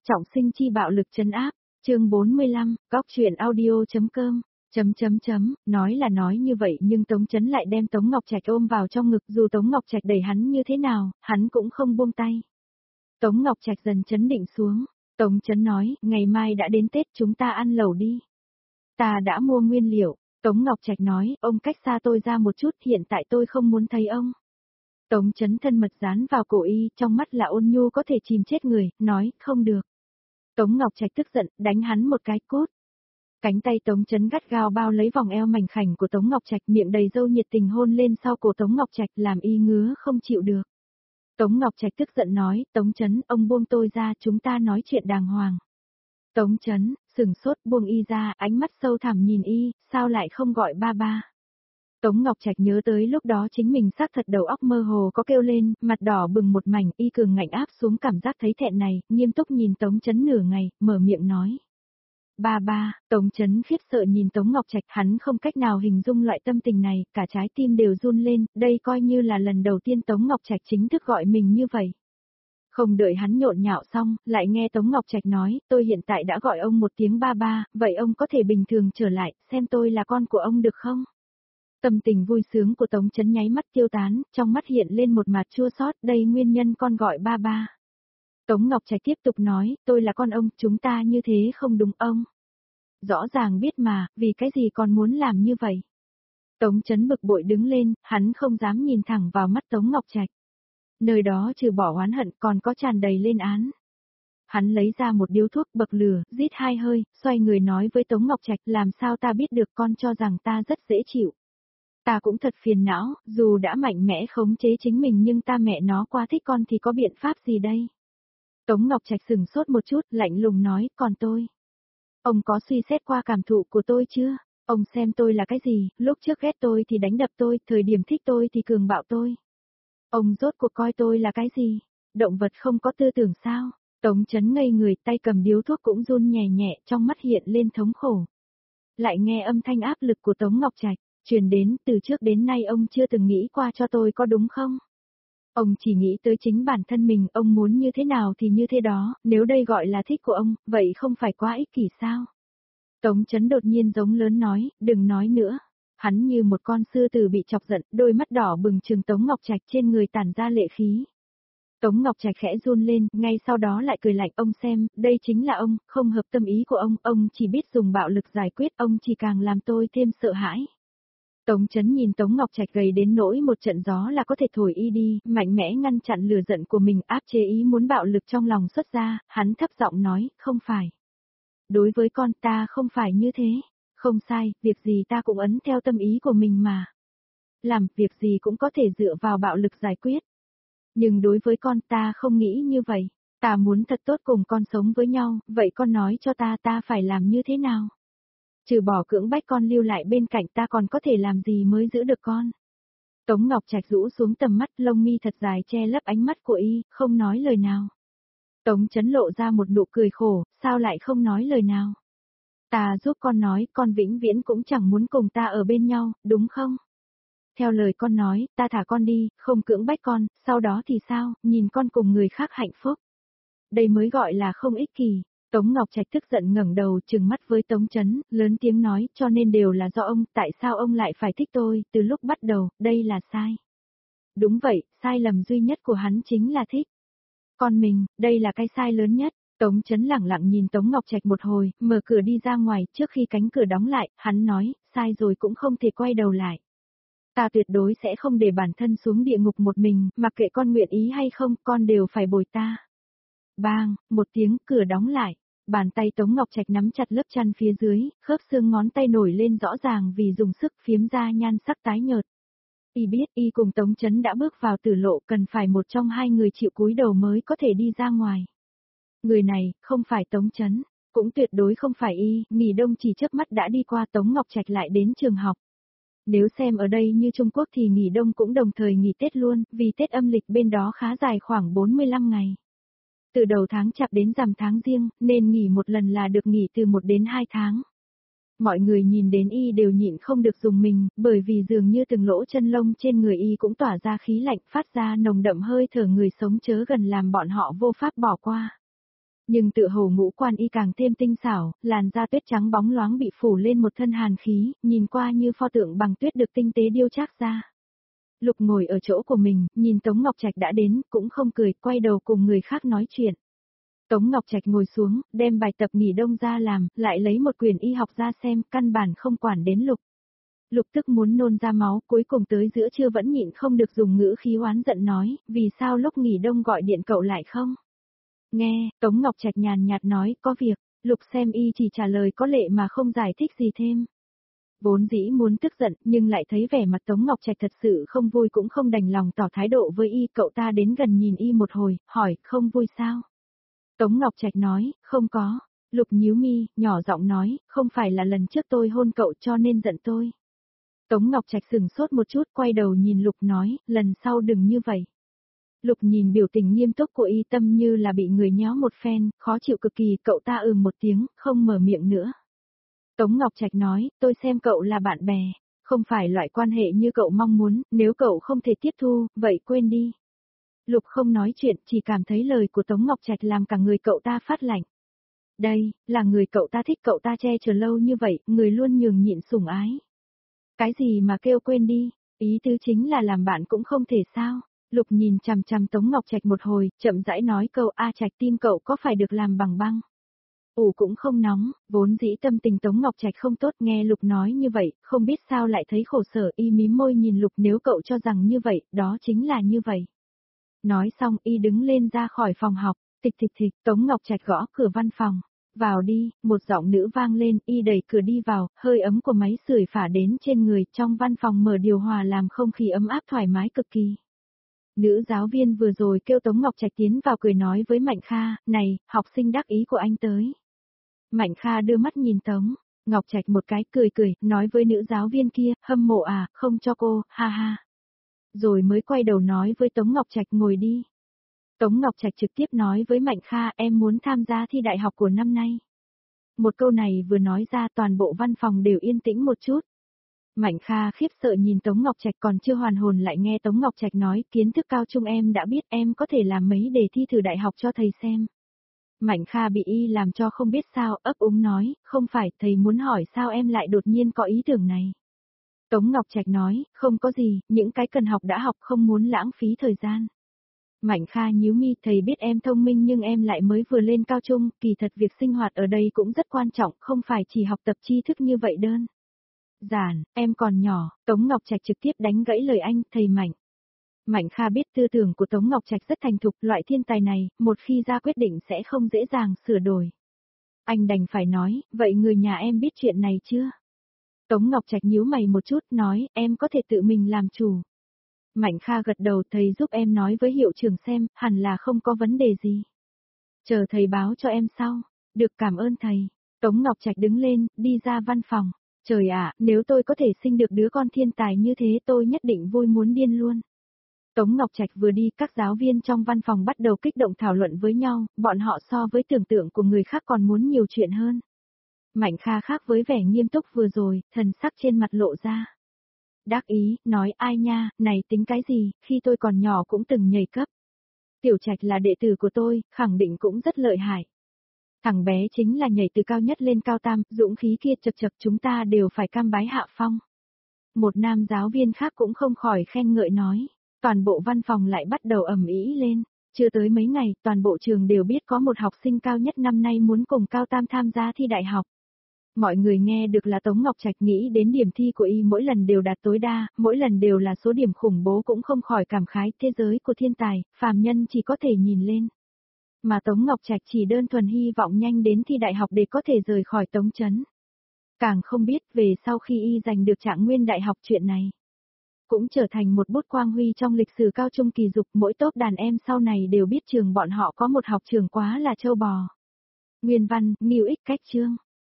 Trọng sinh chi bạo lực trấn áp, chương 45, góc truyện audio.com. Nói là nói như vậy nhưng Tống Chấn lại đem Tống Ngọc Trạch ôm vào trong ngực, dù Tống Ngọc Trạch đẩy hắn như thế nào, hắn cũng không buông tay. Tống Ngọc Trạch dần chấn định xuống, Tống Chấn nói, ngày mai đã đến Tết chúng ta ăn lẩu đi. Ta đã mua nguyên liệu, Tống Ngọc Trạch nói, ông cách xa tôi ra một chút, hiện tại tôi không muốn thấy ông. Tống Chấn thân mật dán vào cổ y, trong mắt là ôn nhu có thể chìm chết người, nói, không được. Tống Ngọc Trạch tức giận, đánh hắn một cái cút. Cánh tay Tống Chấn gắt gao bao lấy vòng eo mảnh khảnh của Tống Ngọc Trạch, miệng đầy dâu nhiệt tình hôn lên sau cổ Tống Ngọc Trạch, làm y ngứa không chịu được. Tống Ngọc Trạch tức giận nói, Tống Chấn, ông buông tôi ra, chúng ta nói chuyện đàng hoàng. Tống Chấn, sừng sốt buông y ra, ánh mắt sâu thẳm nhìn y, sao lại không gọi ba ba. Tống Ngọc Trạch nhớ tới lúc đó chính mình xác thật đầu óc mơ hồ có kêu lên, mặt đỏ bừng một mảnh, y cường ngạnh áp xuống cảm giác thấy thẹn này, nghiêm túc nhìn Tống Chấn nửa ngày, mở miệng nói. Ba ba, Tống Chấn khiếp sợ nhìn Tống Ngọc Trạch, hắn không cách nào hình dung loại tâm tình này, cả trái tim đều run lên, đây coi như là lần đầu tiên Tống Ngọc Trạch chính thức gọi mình như vậy. Không đợi hắn nhộn nhạo xong, lại nghe Tống Ngọc Trạch nói, tôi hiện tại đã gọi ông một tiếng ba ba, vậy ông có thể bình thường trở lại, xem tôi là con của ông được không? Tâm tình vui sướng của Tống Chấn nháy mắt tiêu tán, trong mắt hiện lên một mặt chua xót, đây nguyên nhân con gọi ba ba. Tống Ngọc Trạch tiếp tục nói, tôi là con ông, chúng ta như thế không đúng ông. Rõ ràng biết mà, vì cái gì còn muốn làm như vậy? Tống Chấn bực bội đứng lên, hắn không dám nhìn thẳng vào mắt Tống Ngọc Trạch. Nơi đó trừ bỏ oán hận còn có tràn đầy lên án. Hắn lấy ra một điếu thuốc bậc lửa, rít hai hơi, xoay người nói với Tống Ngọc Trạch, làm sao ta biết được, con cho rằng ta rất dễ chịu. Ta cũng thật phiền não, dù đã mạnh mẽ khống chế chính mình nhưng ta mẹ nó quá thích con thì có biện pháp gì đây? Tống Ngọc Trạch sừng sốt một chút, lạnh lùng nói, còn tôi. Ông có suy xét qua cảm thụ của tôi chưa? Ông xem tôi là cái gì, lúc trước ghét tôi thì đánh đập tôi, thời điểm thích tôi thì cường bạo tôi. Ông rốt cuộc coi tôi là cái gì? Động vật không có tư tưởng sao? Tống Chấn ngây người, tay cầm điếu thuốc cũng run nhẹ nhẹ, trong mắt hiện lên thống khổ. Lại nghe âm thanh áp lực của Tống Ngọc Trạch truyền đến, từ trước đến nay ông chưa từng nghĩ qua cho tôi có đúng không? Ông chỉ nghĩ tới chính bản thân mình, ông muốn như thế nào thì như thế đó, nếu đây gọi là thích của ông, vậy không phải quá ích kỷ sao? Tống Chấn đột nhiên giống lớn nói, đừng nói nữa. Hắn như một con sư tử bị chọc giận, đôi mắt đỏ bừng trừng Tống Ngọc Trạch, trên người tản ra lệ khí. Tống Ngọc Trạch khẽ run lên, ngay sau đó lại cười lạnh, ông xem, đây chính là ông, không hợp tâm ý của ông chỉ biết dùng bạo lực giải quyết, ông chỉ càng làm tôi thêm sợ hãi. Tống Chấn nhìn Tống Ngọc Trạch gầy đến nỗi một trận gió là có thể thổi y đi, mạnh mẽ ngăn chặn lửa giận của mình, áp chế ý muốn bạo lực trong lòng xuất ra, hắn thấp giọng nói, không phải. Đối với con ta không phải như thế, không sai, việc gì ta cũng ấn theo tâm ý của mình mà. Làm việc gì cũng có thể dựa vào bạo lực giải quyết. Nhưng đối với con ta không nghĩ như vậy, ta muốn thật tốt cùng con sống với nhau, vậy con nói cho ta phải làm như thế nào? Trừ bỏ cưỡng bách con lưu lại bên cạnh ta còn có thể làm gì mới giữ được con? Tống Ngọc Trạch rũ xuống tầm mắt, lông mi thật dài che lấp ánh mắt của y, không nói lời nào. Tống Chấn lộ ra một nụ cười khổ, sao lại không nói lời nào? Ta giúp con nói, con vĩnh viễn cũng chẳng muốn cùng ta ở bên nhau, đúng không? Theo lời con nói, ta thả con đi, không cưỡng bách con, sau đó thì sao, nhìn con cùng người khác hạnh phúc. Đây mới gọi là không ích kỷ. Tống Ngọc Trạch tức giận ngẩng đầu trừng mắt với Tống Chấn, lớn tiếng nói, cho nên đều là do ông, tại sao ông lại phải thích tôi, từ lúc bắt đầu, đây là sai. Đúng vậy, sai lầm duy nhất của hắn chính là thích. Còn mình, đây là cái sai lớn nhất. Tống Chấn lẳng lặng nhìn Tống Ngọc Trạch một hồi, mở cửa đi ra ngoài, trước khi cánh cửa đóng lại, hắn nói, sai rồi cũng không thể quay đầu lại. Ta tuyệt đối sẽ không để bản thân xuống địa ngục một mình, mặc kệ con nguyện ý hay không, con đều phải bồi ta. Bang, một tiếng, cửa đóng lại. Bàn tay Tống Ngọc Trạch nắm chặt lớp chăn phía dưới, khớp xương ngón tay nổi lên rõ ràng vì dùng sức phiếm ra nhan sắc tái nhợt. Y biết y cùng Tống Chấn đã bước vào tử lộ, cần phải một trong hai người chịu cúi đầu mới có thể đi ra ngoài. Người này, không phải Tống Chấn, cũng tuyệt đối không phải y, nghỉ đông chỉ chớp mắt đã đi qua, Tống Ngọc Trạch lại đến trường học. Nếu xem ở đây như Trung Quốc thì nghỉ đông cũng đồng thời nghỉ Tết luôn, vì Tết âm lịch bên đó khá dài khoảng 45 ngày. Từ đầu tháng Chạp đến rằm tháng Giêng, nên nghỉ một lần là được nghỉ từ 1 đến 2 tháng. Mọi người nhìn đến y đều nhịn không được dùng mình, bởi vì dường như từng lỗ chân lông trên người y cũng tỏa ra khí lạnh, phát ra nồng đậm hơi thở người sống chớ gần làm bọn họ vô pháp bỏ qua. Nhưng tựa hồ ngũ quan y càng thêm tinh xảo, làn da tuyết trắng bóng loáng bị phủ lên một thân hàn khí, nhìn qua như pho tượng bằng tuyết được tinh tế điêu chắc ra. Lục ngồi ở chỗ của mình, nhìn Tống Ngọc Trạch đã đến, cũng không cười, quay đầu cùng người khác nói chuyện. Tống Ngọc Trạch ngồi xuống, đem bài tập nghỉ đông ra làm, lại lấy một quyển y học ra xem, căn bản không quản đến Lục. Lục tức muốn nôn ra máu, cuối cùng tới giữa trưa vẫn nhịn không được dùng ngữ khí oán giận nói, vì sao lúc nghỉ đông gọi điện cậu lại không? Nghe, Tống Ngọc Trạch nhàn nhạt nói, có việc. Lục xem y chỉ trả lời có lệ mà không giải thích gì thêm. Vốn dĩ muốn tức giận, nhưng lại thấy vẻ mặt Tống Ngọc Trạch thật sự không vui, cũng không đành lòng tỏ thái độ với y. Cậu ta đến gần nhìn y một hồi, hỏi, không vui sao? Tống Ngọc Trạch nói, không có. Lục nhíu mi, nhỏ giọng nói, không phải là lần trước tôi hôn cậu cho nên giận tôi. Tống Ngọc Trạch sừng sốt một chút, quay đầu nhìn Lục nói, lần sau đừng như vậy. Lục nhìn biểu tình nghiêm túc của y, tâm như là bị người nhéo một phen, khó chịu cực kỳ. Cậu ta một tiếng, không mở miệng nữa. Tống Ngọc Trạch nói, tôi xem cậu là bạn bè, không phải loại quan hệ như cậu mong muốn, nếu cậu không thể tiếp thu, vậy quên đi. Lục không nói chuyện, chỉ cảm thấy lời của Tống Ngọc Trạch làm cả người cậu ta phát lạnh. Đây, là người cậu ta thích, cậu ta che chở lâu như vậy, người luôn nhường nhịn sủng ái. Cái gì mà kêu quên đi, ý tứ chính là làm bạn cũng không thể sao. Lục nhìn chằm chằm Tống Ngọc Trạch một hồi, chậm rãi nói câu, A Trạch, tim cậu có phải được làm bằng băng? Cũng không nóng, vốn dĩ tâm tình Tống Ngọc Trạch không tốt, nghe Lục nói như vậy, không biết sao lại thấy khổ sở, y mím môi nhìn Lục, nếu cậu cho rằng như vậy, đó chính là như vậy. Nói xong y đứng lên ra khỏi phòng học, tịch tịch tịch, Tống Ngọc Trạch gõ cửa văn phòng. Vào đi, một giọng nữ vang lên, y đẩy cửa đi vào, hơi ấm của máy sưởi phả đến trên người, trong văn phòng mở điều hòa làm không khí ấm áp thoải mái cực kỳ. Nữ giáo viên vừa rồi kêu Tống Ngọc Trạch tiến vào, cười nói với Mạnh Kha, này, học sinh đắc ý của anh tới. Mạnh Kha đưa mắt nhìn Tống Ngọc Trạch một cái, cười cười, nói với nữ giáo viên kia, hâm mộ à, không cho cô, ha ha. Rồi mới quay đầu nói với Tống Ngọc Trạch, ngồi đi. Tống Ngọc Trạch trực tiếp nói với Mạnh Kha, em muốn tham gia thi đại học của năm nay. Một câu này vừa nói ra, toàn bộ văn phòng đều yên tĩnh một chút. Mạnh Kha khiếp sợ nhìn Tống Ngọc Trạch, còn chưa hoàn hồn lại nghe Tống Ngọc Trạch nói, kiến thức cao trung em đã biết, em có thể làm mấy đề thi thử đại học cho thầy xem. Mạnh Kha bị y làm cho không biết sao, ấp úng nói, không phải, thầy muốn hỏi sao em lại đột nhiên có ý tưởng này. Tống Ngọc Trạch nói, không có gì, những cái cần học đã học, không muốn lãng phí thời gian. Mạnh Kha nhíu mi, thầy biết em thông minh nhưng em lại mới vừa lên cao trung, kỳ thật việc sinh hoạt ở đây cũng rất quan trọng, không phải chỉ học tập tri thức như vậy đơn giản, em còn nhỏ. Tống Ngọc Trạch trực tiếp đánh gãy lời anh, thầy Mạnh. Mạnh Kha biết tư tưởng của Tống Ngọc Trạch rất thành thục, loại thiên tài này, một khi ra quyết định sẽ không dễ dàng sửa đổi. Anh đành phải nói, vậy người nhà em biết chuyện này chưa? Tống Ngọc Trạch nhíu mày một chút, nói, em có thể tự mình làm chủ. Mạnh Kha gật đầu, thầy giúp em nói với hiệu trưởng xem, hẳn là không có vấn đề gì. Chờ thầy báo cho em sau. Được, cảm ơn thầy. Tống Ngọc Trạch đứng lên, đi ra văn phòng. Trời ạ, nếu tôi có thể sinh được đứa con thiên tài như thế tôi nhất định vui muốn điên luôn. Tống Ngọc Trạch vừa đi, các giáo viên trong văn phòng bắt đầu kích động thảo luận với nhau, bọn họ so với tưởng tượng của người khác còn muốn nhiều chuyện hơn. Mạnh Kha khác với vẻ nghiêm túc vừa rồi, thần sắc trên mặt lộ ra. Đắc ý, nói ai nha, này tính cái gì, khi tôi còn nhỏ cũng từng nhảy cấp. Tiểu Trạch là đệ tử của tôi, khẳng định cũng rất lợi hại. Thằng bé chính là nhảy từ cao nhất lên cao tam, dũng khí kia chật chật, chúng ta đều phải cam bái hạ phong. Một nam giáo viên khác cũng không khỏi khen ngợi nói. Toàn bộ văn phòng lại bắt đầu ầm ĩ lên. Chưa tới mấy ngày, toàn bộ trường đều biết có một học sinh cao nhất năm nay muốn cùng cao tam tham gia thi đại học. Mọi người nghe được là Tống Ngọc Trạch, nghĩ đến điểm thi của y mỗi lần đều đạt tối đa, mỗi lần đều là số điểm khủng bố, cũng không khỏi cảm khái, thế giới của thiên tài, phàm nhân chỉ có thể nhìn lên. Mà Tống Ngọc Trạch chỉ đơn thuần hy vọng nhanh đến thi đại học để có thể rời khỏi Tống Trấn. Càng không biết về sau khi y giành được trạng nguyên đại học, chuyện này cũng trở thành một bút quang huy trong lịch sử cao trung kỳ dục, mỗi tốp đàn em sau này đều biết trường bọn họ có một học trường quá là châu bò. Nguyên văn, Ngưu Ích Cách chương.